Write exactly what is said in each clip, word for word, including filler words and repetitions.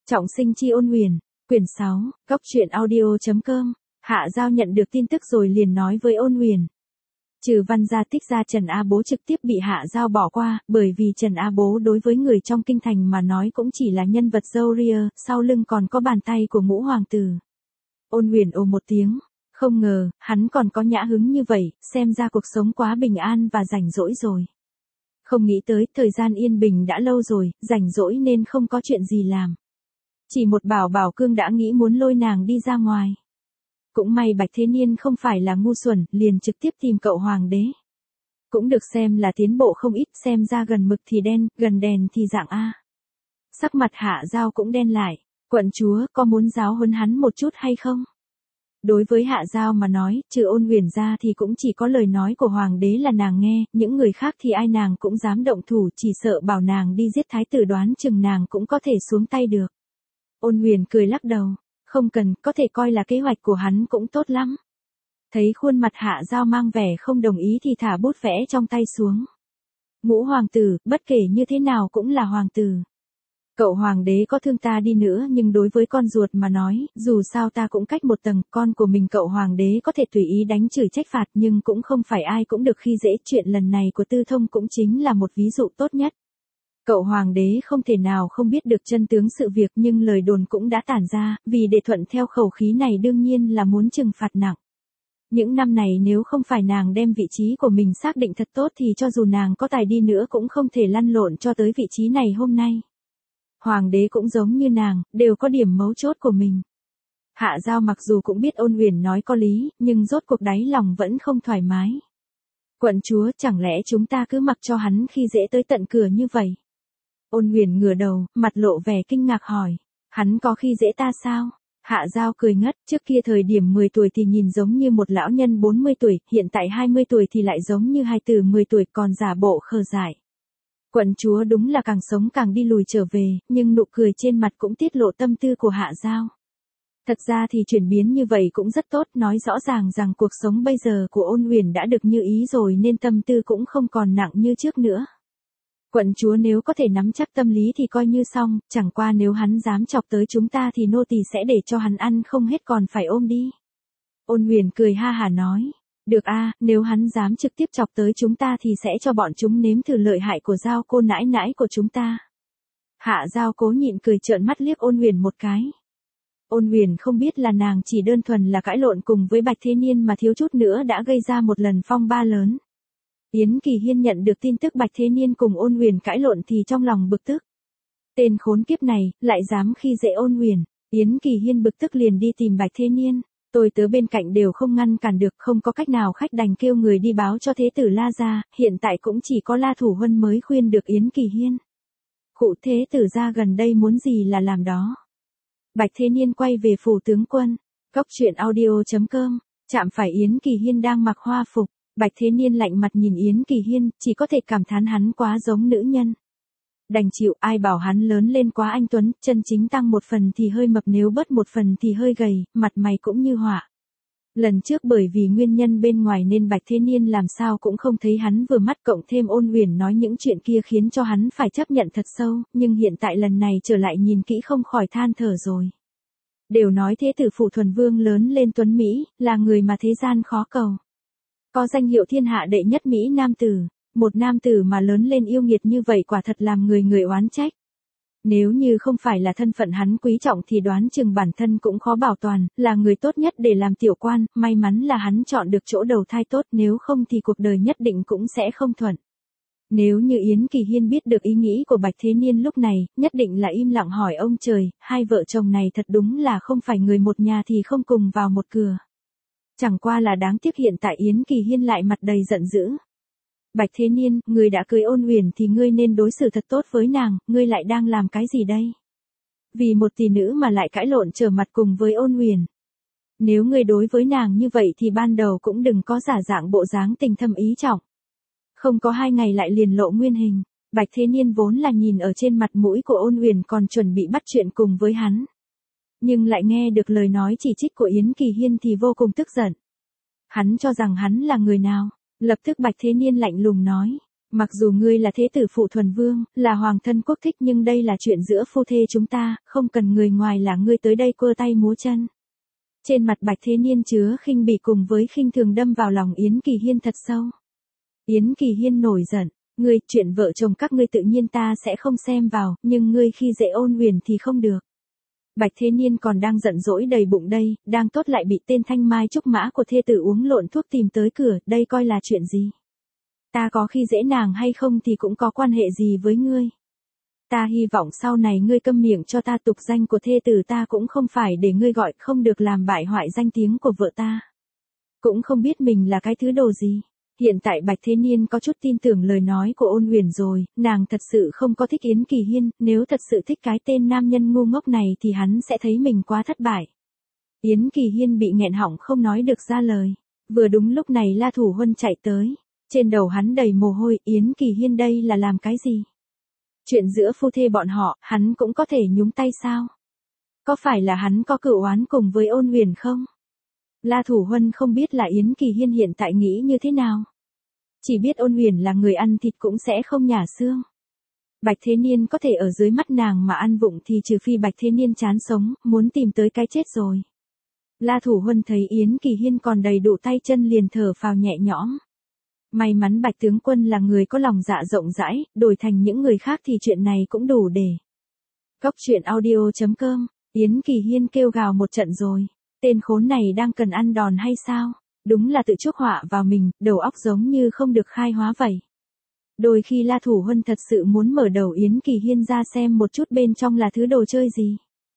Trọng sinh chi ôn huyền, quyển sáu, góc truyện audio.com, Hạ Giao nhận được tin tức rồi liền nói với ôn huyền. Trừ Văn Gia Tích ra Trần A Bố trực tiếp bị Hạ Giao bỏ qua, bởi vì Trần A Bố đối với người trong kinh thành mà nói cũng chỉ là nhân vật râu ria, sau lưng còn có bàn tay của ngũ hoàng tử. Ôn huyền ồ một tiếng, không ngờ, hắn còn có nhã hứng như vậy, xem ra cuộc sống quá bình an và rảnh rỗi rồi. Không nghĩ tới, thời gian yên bình đã lâu rồi, rảnh rỗi nên không có chuyện gì làm. Chỉ một Bảo Bảo Cương đã nghĩ muốn lôi nàng đi ra ngoài. Cũng may Bạch Thế Niên không phải là ngu xuẩn, liền trực tiếp tìm cậu hoàng đế. Cũng được xem là tiến bộ không ít, xem ra gần mực thì đen, gần đèn thì dạng A. Sắc mặt Hạ Giao cũng đen lại, quận chúa có muốn giáo huấn hắn một chút hay không? Đối với Hạ Giao mà nói, trừ ôn huyền ra thì cũng chỉ có lời nói của hoàng đế là nàng nghe, những người khác thì ai nàng cũng dám động thủ, chỉ sợ bảo nàng đi giết thái tử đoán chừng nàng cũng có thể xuống tay được. Ôn huyền cười lắc đầu, không cần, có thể coi là kế hoạch của hắn cũng tốt lắm. Thấy khuôn mặt Hạ Giao mang vẻ không đồng ý thì thả bút vẽ trong tay xuống. Ngũ hoàng tử, bất kể như thế nào cũng là hoàng tử. Cậu hoàng đế có thương ta đi nữa nhưng đối với con ruột mà nói, dù sao ta cũng cách một tầng, con của mình cậu hoàng đế có thể tùy ý đánh chửi trách phạt nhưng cũng không phải ai cũng được khi dễ, chuyện lần này của Tư Thông cũng chính là một ví dụ tốt nhất. Cậu hoàng đế không thể nào không biết được chân tướng sự việc nhưng lời đồn cũng đã tản ra, vì để thuận theo khẩu khí này đương nhiên là muốn trừng phạt nặng. Những năm này nếu không phải nàng đem vị trí của mình xác định thật tốt thì cho dù nàng có tài đi nữa cũng không thể lăn lộn cho tới vị trí này hôm nay. Hoàng đế cũng giống như nàng, đều có điểm mấu chốt của mình. Hạ Giao mặc dù cũng biết ôn huyền nói có lý, nhưng rốt cuộc đáy lòng vẫn không thoải mái. Quận chúa, chẳng lẽ chúng ta cứ mặc cho hắn khi dễ tới tận cửa như vậy? Ôn huyền ngửa đầu, mặt lộ vẻ kinh ngạc hỏi. Hắn có khi dễ ta sao? Hạ Giao cười ngất, trước kia thời điểm mười tuổi thì nhìn giống như một lão nhân bốn mươi tuổi, hiện tại hai mươi tuổi thì lại giống như hai tử mười tuổi còn giả bộ khờ dại. Quận chúa đúng là càng sống càng đi lùi trở về, nhưng nụ cười trên mặt cũng tiết lộ tâm tư của Hạ Giao. Thật ra thì chuyển biến như vậy cũng rất tốt, nói rõ ràng rằng cuộc sống bây giờ của ôn huyền đã được như ý rồi nên tâm tư cũng không còn nặng như trước nữa. Quận chúa nếu có thể nắm chắc tâm lý thì coi như xong, chẳng qua nếu hắn dám chọc tới chúng ta thì nô tỳ sẽ để cho hắn ăn không hết còn phải ôm đi. Ôn huyền cười ha hả nói. Được a, nếu hắn dám trực tiếp chọc tới chúng ta thì sẽ cho bọn chúng nếm thử lợi hại của Giao cô nãi nãi của chúng ta. Hạ Giao cố nhịn cười trợn mắt liếc ôn huyền một cái. Ôn huyền không biết là nàng chỉ đơn thuần là cãi lộn cùng với Bạch Thế Niên mà thiếu chút nữa đã gây ra một lần phong ba lớn. Yến Kỳ Hiên nhận được tin tức Bạch Thế Niên cùng ôn huyền cãi lộn thì trong lòng bực tức. Tên khốn kiếp này, lại dám khi dễ ôn huyền. Yến Kỳ Hiên bực tức liền đi tìm Bạch Thế Niên. Tôi tớ bên cạnh đều không ngăn cản được, không có cách nào khách đành kêu người đi báo cho thế tử La gia, hiện tại cũng chỉ có La Thủ Huân mới khuyên được Yến Kỳ Hiên. Khụ thế tử gia gần đây muốn gì là làm đó. Bạch Thế Niên quay về phủ tướng quân. Góc truyện audio.com, chạm phải Yến Kỳ Hiên đang mặc hoa phục. Bạch Thế Niên lạnh mặt nhìn Yến Kỳ Hiên, chỉ có thể cảm thán hắn quá giống nữ nhân. Đành chịu, ai bảo hắn lớn lên quá anh tuấn, chân chính tăng một phần thì hơi mập nếu bớt một phần thì hơi gầy, mặt mày cũng như họa. Lần trước bởi vì nguyên nhân bên ngoài nên Bạch Thế Niên làm sao cũng không thấy hắn vừa mắt, cộng thêm ôn huyền nói những chuyện kia khiến cho hắn phải chấp nhận thật sâu, nhưng hiện tại lần này trở lại nhìn kỹ không khỏi than thở rồi. Đều nói thế tử phủ thuần vương lớn lên tuấn Mỹ, là người mà thế gian khó cầu. Có danh hiệu thiên hạ đệ nhất Mỹ nam tử, một nam tử mà lớn lên yêu nghiệt như vậy quả thật làm người người oán trách. Nếu như không phải là thân phận hắn quý trọng thì đoán chừng bản thân cũng khó bảo toàn, là người tốt nhất để làm tiểu quan, may mắn là hắn chọn được chỗ đầu thai tốt, nếu không thì cuộc đời nhất định cũng sẽ không thuận. Nếu như Yến Kỳ Hiên biết được ý nghĩ của Bạch Thế Niên lúc này, nhất định là im lặng hỏi ông trời, hai vợ chồng này thật đúng là không phải người một nhà thì không cùng vào một cửa. Chẳng qua là đáng tiếc hiện tại Yến Kỳ Hiên lại mặt đầy giận dữ. Bạch Thế Niên, ngươi đã cưới ôn huyền thì ngươi nên đối xử thật tốt với nàng, ngươi lại đang làm cái gì đây? Vì một tỷ nữ mà lại cãi lộn trở mặt cùng với ôn huyền. Nếu ngươi đối với nàng như vậy thì ban đầu cũng đừng có giả dạng bộ dáng tình thâm ý trọng. Không có hai ngày lại liền lộ nguyên hình. Bạch Thế Niên vốn là nhìn ở trên mặt mũi của ôn huyền còn chuẩn bị bắt chuyện cùng với hắn. Nhưng lại nghe được lời nói chỉ trích của Yến Kỳ Hiên thì vô cùng tức giận. Hắn cho rằng hắn là người nào? Lập tức Bạch Thế Niên lạnh lùng nói. Mặc dù ngươi là thế tử phụ thuần vương, là hoàng thân quốc thích nhưng đây là chuyện giữa phu thê chúng ta, không cần người ngoài là ngươi tới đây quơ tay múa chân. Trên mặt Bạch Thế Niên chứa khinh bỉ cùng với khinh thường đâm vào lòng Yến Kỳ Hiên thật sâu. Yến Kỳ Hiên nổi giận, ngươi, chuyện vợ chồng các ngươi tự nhiên ta sẽ không xem vào, nhưng ngươi khi dễ Ôn Huyền thì không được. Bạch Thế Niên còn đang giận dỗi đầy bụng đây, đang tốt lại bị tên thanh mai trúc mã của thê tử uống lộn thuốc tìm tới cửa, đây coi là chuyện gì? Ta có khi dễ nàng hay không thì cũng có quan hệ gì với ngươi. Ta hy vọng sau này ngươi câm miệng cho ta, tục danh của thê tử ta cũng không phải để ngươi gọi, không được làm bại hoại danh tiếng của vợ ta. Cũng không biết mình là cái thứ đồ gì. Hiện tại Bạch Thế Niên có chút tin tưởng lời nói của Ôn Huyền rồi, nàng thật sự không có thích Yến Kỳ Hiên, nếu thật sự thích cái tên nam nhân ngu ngốc này thì hắn sẽ thấy mình quá thất bại. Yến Kỳ Hiên bị nghẹn họng không nói được ra lời. Vừa đúng lúc này La Thủ Huân chạy tới. Trên đầu hắn đầy mồ hôi, Yến Kỳ Hiên đây là làm cái gì? Chuyện giữa phu thê bọn họ, hắn cũng có thể nhúng tay sao? Có phải là hắn có cựu oán cùng với Ôn Huyền không? La Thủ Huân không biết là Yến Kỳ Hiên hiện tại nghĩ như thế nào. Chỉ biết Ôn Huyền là người ăn thịt cũng sẽ không nhả xương. Bạch Thế Niên có thể ở dưới mắt nàng mà ăn vụng thì trừ phi Bạch Thế Niên chán sống, muốn tìm tới cái chết rồi. La Thủ Huân thấy Yến Kỳ Hiên còn đầy đủ tay chân liền thở phào nhẹ nhõm. May mắn Bạch tướng quân là người có lòng dạ rộng rãi, đổi thành những người khác thì chuyện này cũng đủ để. Góc truyện audio chấm com, Yến Kỳ Hiên kêu gào một trận rồi. Tên khốn này đang cần ăn đòn hay sao? Đúng là tự chuốc họa vào mình, đầu óc giống như không được khai hóa vậy. Đôi khi La Thủ Huân thật sự muốn mở đầu Yến Kỳ Hiên ra xem một chút bên trong là thứ đồ chơi gì.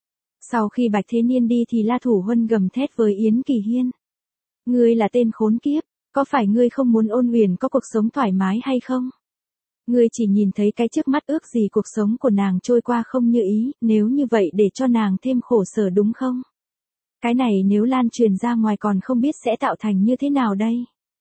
Sau khi Bạch Thế Niên đi thì La Thủ Huân gầm thét với Yến Kỳ Hiên. Ngươi là tên khốn kiếp, có phải ngươi không muốn Ôn Huyền có cuộc sống thoải mái hay không? Ngươi chỉ nhìn thấy cái trước mắt ước gì cuộc sống của nàng trôi qua không như ý, nếu như vậy để cho nàng thêm khổ sở đúng không? Cái này nếu lan truyền ra ngoài còn không biết sẽ tạo thành như thế nào đây?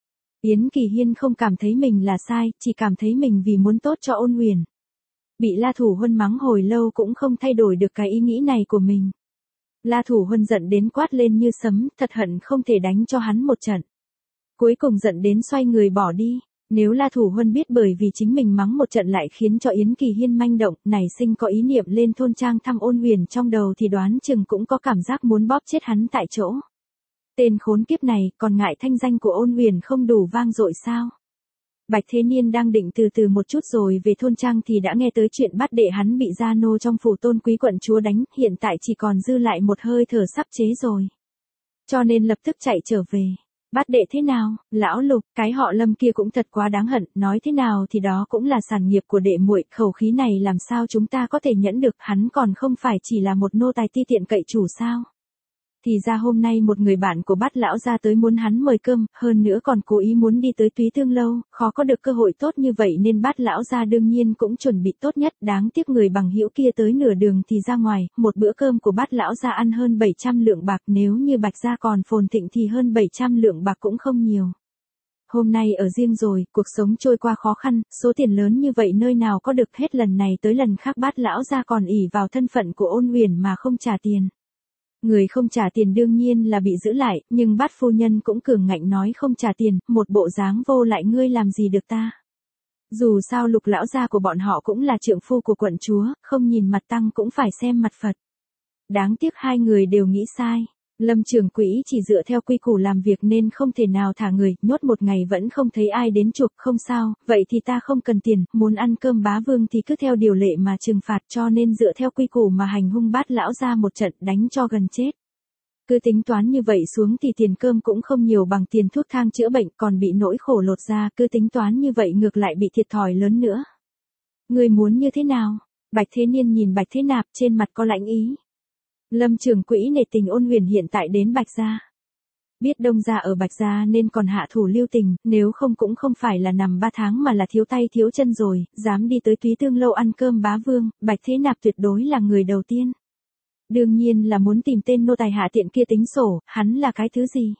Yến Kỳ Hiên không cảm thấy mình là sai, chỉ cảm thấy mình vì muốn tốt cho Ôn Huyền. Bị La Thủ Huân mắng hồi lâu cũng không thay đổi được cái ý nghĩ này của mình. La Thủ Huân giận đến quát lên như sấm, thật hận không thể đánh cho hắn một trận. Cuối cùng giận đến xoay người bỏ đi. Nếu La Thủ Huân biết bởi vì chính mình mắng một trận lại khiến cho Yến Kỳ Hiên manh động, nảy sinh có ý niệm lên thôn trang thăm Ôn Huyền trong đầu thì đoán chừng cũng có cảm giác muốn bóp chết hắn tại chỗ. Tên khốn kiếp này, còn ngại thanh danh của Ôn Huyền không đủ vang dội sao? Bạch Thế Niên đang định từ từ một chút rồi về thôn trang thì đã nghe tới chuyện bát đệ hắn bị gia nô trong phủ Tôn quý quận chúa đánh, hiện tại chỉ còn dư lại một hơi thở sắp chế rồi. Cho nên lập tức chạy trở về. Bát đệ thế nào, lão Lục, cái họ Lâm kia cũng thật quá đáng hận, nói thế nào thì đó cũng là sản nghiệp của đệ muội, khẩu khí này làm sao chúng ta có thể nhẫn được, hắn còn không phải chỉ là một nô tài ti tiện cậy chủ sao? Thì ra hôm nay một người bạn của Bát lão ra tới muốn hắn mời cơm, hơn nữa còn cố ý muốn đi tới Túy Tương lâu, khó có được cơ hội tốt như vậy nên Bát lão ra đương nhiên cũng chuẩn bị tốt nhất, đáng tiếc người bằng hữu kia tới nửa đường thì ra ngoài, một bữa cơm của Bát lão ra ăn hơn bảy trăm lượng bạc, nếu như Bạch gia còn phồn thịnh thì hơn bảy trăm lượng bạc cũng không nhiều. Hôm nay ở riêng rồi, cuộc sống trôi qua khó khăn, số tiền lớn như vậy nơi nào có được, hết lần này tới lần khác Bát lão ra còn ỷ vào thân phận của Ôn Huyền mà không trả tiền. Người không trả tiền đương nhiên là bị giữ lại, nhưng Bát phu nhân cũng cường ngạnh nói không trả tiền, một bộ dáng vô lại, ngươi làm gì được ta. Dù sao Lục lão gia của bọn họ cũng là trượng phu của quận chúa, không nhìn mặt tăng cũng phải xem mặt Phật. Đáng tiếc hai người đều nghĩ sai. Lâm trưởng quỹ chỉ dựa theo quy củ làm việc nên không thể nào thả người, nhốt một ngày vẫn không thấy ai đến chuộc, không sao, vậy thì ta không cần tiền, muốn ăn cơm bá vương thì cứ theo điều lệ mà trừng phạt, cho nên dựa theo quy củ mà hành hung Bát lão ra một trận, đánh cho gần chết. Cứ tính toán như vậy xuống thì tiền cơm cũng không nhiều bằng tiền thuốc thang chữa bệnh, còn bị nỗi khổ lột ra, cứ tính toán như vậy ngược lại bị thiệt thòi lớn nữa. Người muốn như thế nào? Bạch Thế Niên nhìn Bạch Thế Nạp, trên mặt có lãnh ý. Lâm trưởng quỹ nể tình Ôn Huyền hiện tại đến Bạch gia. Biết Đông gia ở Bạch gia nên còn hạ thủ lưu tình, nếu không cũng không phải là nằm ba tháng mà là thiếu tay thiếu chân rồi, dám đi tới Túy Tương lâu ăn cơm bá vương, Bạch Thế Nạp tuyệt đối là người đầu tiên. Đương nhiên là muốn tìm tên nô tài hạ tiện kia tính sổ, hắn là cái thứ gì?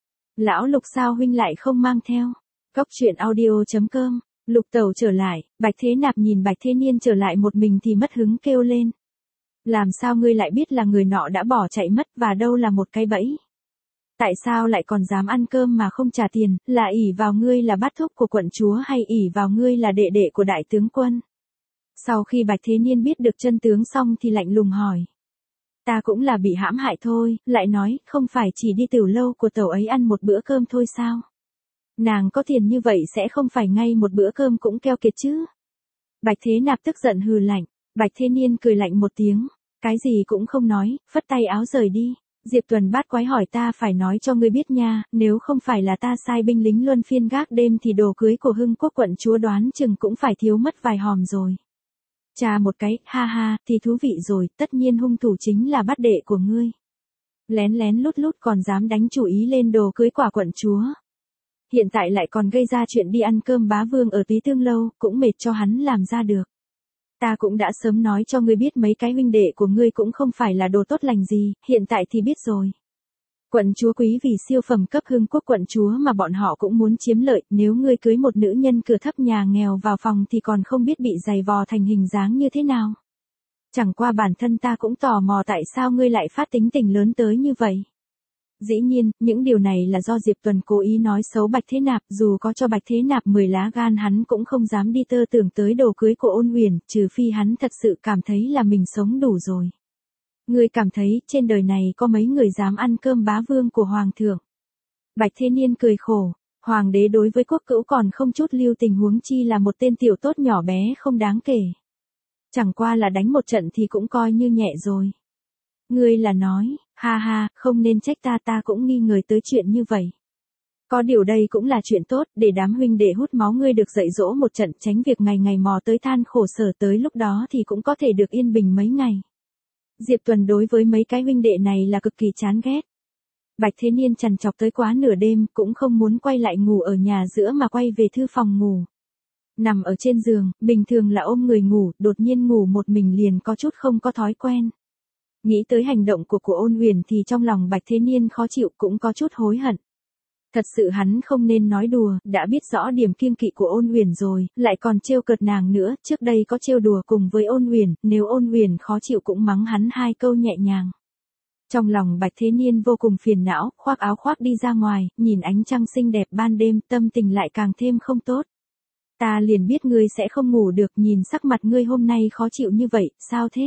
Lão Lục sao huynh lại không mang theo? Góc truyện audio chấm com, Lục tẩu trở lại, Bạch Thế Nạp nhìn Bạch Thế Niên trở lại một mình thì mất hứng kêu lên. Làm sao ngươi lại biết là người nọ đã bỏ chạy mất và đâu là một cái bẫy? Tại sao lại còn dám ăn cơm mà không trả tiền, là ỷ vào ngươi là bát thúc của quận chúa hay ỷ vào ngươi là đệ đệ của đại tướng quân? Sau khi Bạch Thế Niên biết được chân tướng xong thì lạnh lùng hỏi. Ta cũng là bị hãm hại thôi, lại nói, không phải chỉ đi tiểu lâu của tẩu ấy ăn một bữa cơm thôi sao? Nàng có tiền như vậy sẽ không phải ngay một bữa cơm cũng keo kiệt chứ? Bạch Thế Nạp tức giận hừ lạnh, Bạch Thế Niên cười lạnh một tiếng, cái gì cũng không nói, phất tay áo rời đi. Diệp Tuần bát quái hỏi ta phải nói cho ngươi biết nha, nếu không phải là ta sai binh lính luân phiên gác đêm thì đồ cưới của Hưng Quốc quận chúa đoán chừng cũng phải thiếu mất vài hòm rồi. Chà một cái, ha ha, thì thú vị rồi, tất nhiên hung thủ chính là bát đệ của ngươi. Lén lén lút lút còn dám đánh chủ ý lên đồ cưới quả quận chúa. Hiện tại lại còn gây ra chuyện đi ăn cơm bá vương ở Túy Tương lâu, cũng mệt cho hắn làm ra được. Ta cũng đã sớm nói cho ngươi biết mấy cái huynh đệ của ngươi cũng không phải là đồ tốt lành gì, hiện tại thì biết rồi. Quận chúa quý vì siêu phẩm cấp Hưng Quốc quận chúa mà bọn họ cũng muốn chiếm lợi, nếu ngươi cưới một nữ nhân cửa thấp nhà nghèo vào phòng thì còn không biết bị giày vò thành hình dáng như thế nào. Chẳng qua bản thân ta cũng tò mò tại sao ngươi lại phát tính tình lớn tới như vậy. Dĩ nhiên, những điều này là do Diệp Tuần cố ý nói xấu Bạch Thế Nạp, dù có cho Bạch Thế Nạp mười lá gan hắn cũng không dám đi tơ tưởng tới đồ cưới của Ôn Huyền, trừ phi hắn thật sự cảm thấy là mình sống đủ rồi. Ngươi cảm thấy trên đời này có mấy người dám ăn cơm bá vương của Hoàng thượng? Bạch Thế Niên cười khổ, Hoàng đế đối với quốc cữu còn không chút lưu tình huống chi là một tên tiểu tốt nhỏ bé không đáng kể. Chẳng qua là đánh một trận thì cũng coi như nhẹ rồi. Ngươi là nói, ha ha, không nên trách ta ta cũng nghi ngờ tới chuyện như vậy. Có điều đây cũng là chuyện tốt, để đám huynh đệ hút máu ngươi được dạy dỗ một trận tránh việc ngày ngày mò tới than khổ sở tới lúc đó thì cũng có thể được yên bình mấy ngày. Diệp Tuần đối với mấy cái huynh đệ này là cực kỳ chán ghét. Bạch Thế Niên trằn trọc tới quá nửa đêm cũng không muốn quay lại ngủ ở nhà giữa mà quay về thư phòng ngủ. Nằm ở trên giường, bình thường là ôm người ngủ, đột nhiên ngủ một mình liền có chút không có thói quen. Nghĩ tới hành động của của Ôn Huyền thì trong lòng Bạch Thế Niên khó chịu cũng có chút hối hận. Thật sự hắn không nên nói đùa, đã biết rõ điểm kiêng kỵ của Ôn Huyền rồi, lại còn trêu cợt nàng nữa, trước đây có trêu đùa cùng với Ôn Huyền, nếu Ôn Huyền khó chịu cũng mắng hắn hai câu nhẹ nhàng. Trong lòng Bạch Thế Niên vô cùng phiền não, khoác áo khoác đi ra ngoài, nhìn ánh trăng xinh đẹp ban đêm, tâm tình lại càng thêm không tốt. Ta liền biết ngươi sẽ không ngủ được, nhìn sắc mặt ngươi hôm nay khó chịu như vậy, sao thế?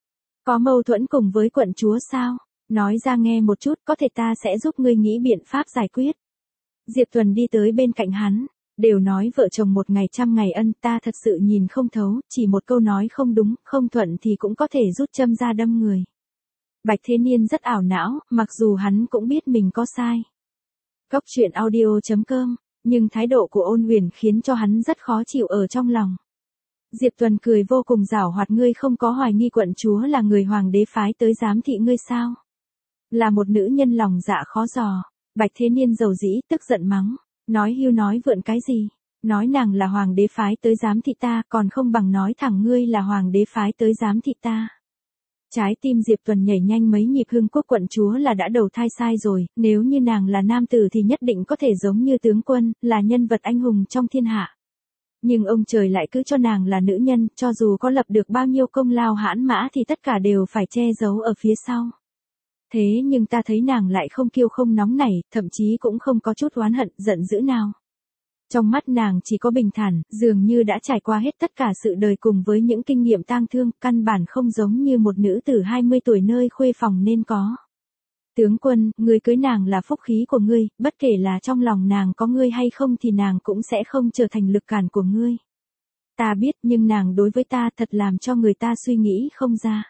Có mâu thuẫn cùng với quận chúa sao? Nói ra nghe một chút, có thể ta sẽ giúp ngươi nghĩ biện pháp giải quyết. Diệp Tuần đi tới bên cạnh hắn, đều nói vợ chồng một ngày trăm ngày ân, ta thật sự nhìn không thấu, chỉ một câu nói không đúng, không thuận thì cũng có thể rút châm ra đâm người. Bạch Thế Niên rất ảo não, mặc dù hắn cũng biết mình có sai. Góc truyện audio chấm com, nhưng thái độ của Ôn Huyền khiến cho hắn rất khó chịu ở trong lòng. Diệp Tuần cười vô cùng giảo hoạt, ngươi không có hoài nghi quận chúa là người hoàng đế phái tới giám thị ngươi sao? Là một nữ nhân lòng dạ khó dò. Bạch Thế Niên dầu dĩ, tức giận mắng, nói hưu nói vượn cái gì? Nói nàng là hoàng đế phái tới giám thị ta, còn không bằng nói thẳng ngươi là hoàng đế phái tới giám thị ta. Trái tim Diệp Tuần nhảy nhanh mấy nhịp, Hưng Quốc quận chúa là đã đầu thai sai rồi, nếu như nàng là nam tử thì nhất định có thể giống như tướng quân, là nhân vật anh hùng trong thiên hạ. Nhưng ông trời lại cứ cho nàng là nữ nhân, cho dù có lập được bao nhiêu công lao hãn mã thì tất cả đều phải che giấu ở phía sau. Thế nhưng ta thấy nàng lại không kiêu không nóng nảy, thậm chí cũng không có chút oán hận, giận dữ nào. Trong mắt nàng chỉ có bình thản, dường như đã trải qua hết tất cả sự đời cùng với những kinh nghiệm tang thương, căn bản không giống như một nữ tử hai mươi tuổi nơi khuê phòng nên có. Tướng quân, ngươi cưới nàng là phúc khí của ngươi, bất kể là trong lòng nàng có ngươi hay không thì nàng cũng sẽ không trở thành lực cản của ngươi. Ta biết, nhưng nàng đối với ta thật làm cho người ta suy nghĩ không ra.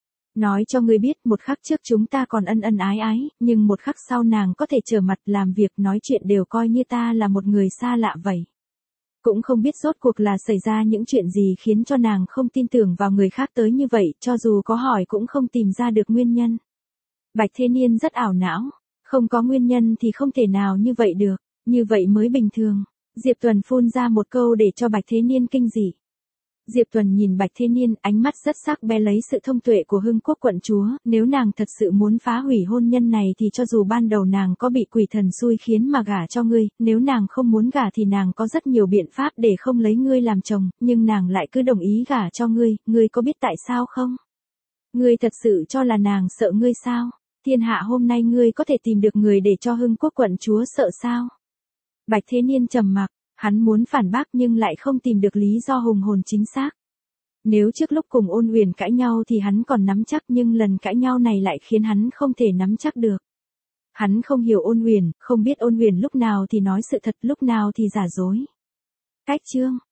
Nói cho ngươi biết, một khắc trước chúng ta còn ân ân ái ái, nhưng một khắc sau nàng có thể trở mặt làm việc nói chuyện đều coi như ta là một người xa lạ vậy. Cũng không biết rốt cuộc là xảy ra những chuyện gì khiến cho nàng không tin tưởng vào người khác tới như vậy, cho dù có hỏi cũng không tìm ra được nguyên nhân. Bạch Thế Niên rất ảo não, không có nguyên nhân thì không thể nào như vậy được, như vậy mới bình thường. Diệp Tuần phun ra một câu để cho Bạch Thế Niên kinh dị. Diệp Tuần nhìn Bạch Thế Niên, ánh mắt rất sắc bé lấy sự thông tuệ của Hưng Quốc quận chúa, nếu nàng thật sự muốn phá hủy hôn nhân này thì cho dù ban đầu nàng có bị quỷ thần xui khiến mà gả cho ngươi, nếu nàng không muốn gả thì nàng có rất nhiều biện pháp để không lấy ngươi làm chồng, nhưng nàng lại cứ đồng ý gả cho ngươi, ngươi có biết tại sao không? Ngươi thật sự cho là nàng sợ ngươi sao? Thiên hạ hôm nay ngươi có thể tìm được người để cho Hưng Quốc quận chúa sợ sao? Bạch Thế Niên trầm mặc, hắn muốn phản bác nhưng lại không tìm được lý do hùng hồn chính xác. Nếu trước lúc cùng Ôn Uyển cãi nhau thì hắn còn nắm chắc nhưng lần cãi nhau này lại khiến hắn không thể nắm chắc được. Hắn không hiểu Ôn Uyển, không biết Ôn Uyển lúc nào thì nói sự thật lúc nào thì giả dối. Cách chương